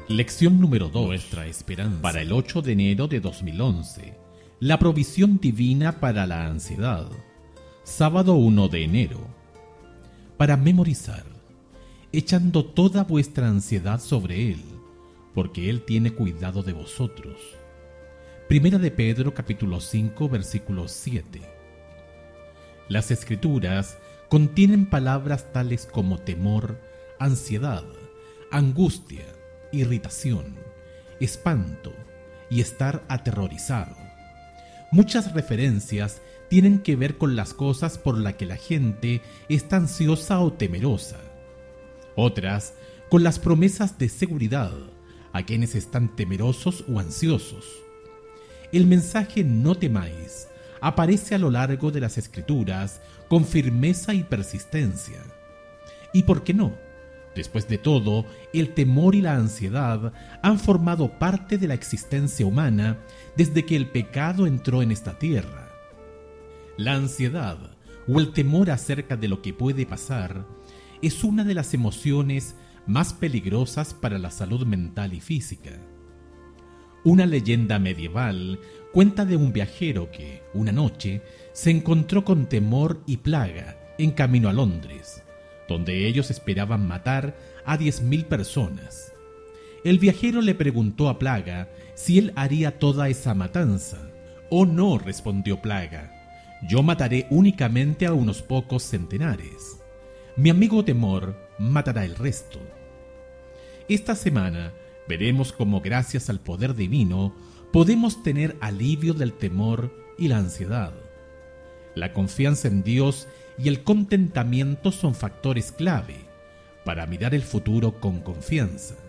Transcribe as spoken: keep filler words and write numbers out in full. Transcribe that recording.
Lección número dos. Nuestra esperanza. Para el ocho de enero de dos mil once. La provisión divina para la ansiedad. Sábado uno de enero. Para memorizar. Echando toda vuestra ansiedad sobre Él, porque Él tiene cuidado de vosotros. Primera de Pedro, capítulo cinco, versículo siete. Las Escrituras contienen palabras tales como temor, ansiedad, angustia, irritación, espanto y estar aterrorizado. Muchas referencias tienen que ver con las cosas por las que la gente está ansiosa o temerosa. Otras con las promesas de seguridad a quienes están temerosos o ansiosos. El mensaje "no temáis" aparece a lo largo de las Escrituras con firmeza y persistencia. ¿Y por qué no? Después de todo, el temor y la ansiedad han formado parte de la existencia humana desde que el pecado entró en esta tierra. La ansiedad, o el temor acerca de lo que puede pasar, es una de las emociones más peligrosas para la salud mental y física. Una leyenda medieval cuenta de un viajero que, una noche, se encontró con temor y plaga en camino a Londres, donde ellos esperaban matar a diez mil personas. El viajero le preguntó a Plaga si él haría toda esa matanza. «Oh no», respondió Plaga, «yo mataré únicamente a unos pocos centenares. Mi amigo Temor matará el resto». Esta semana veremos cómo, gracias al poder divino, podemos tener alivio del temor y la ansiedad. La confianza en Dios y el contentamiento son factores clave para mirar el futuro con confianza.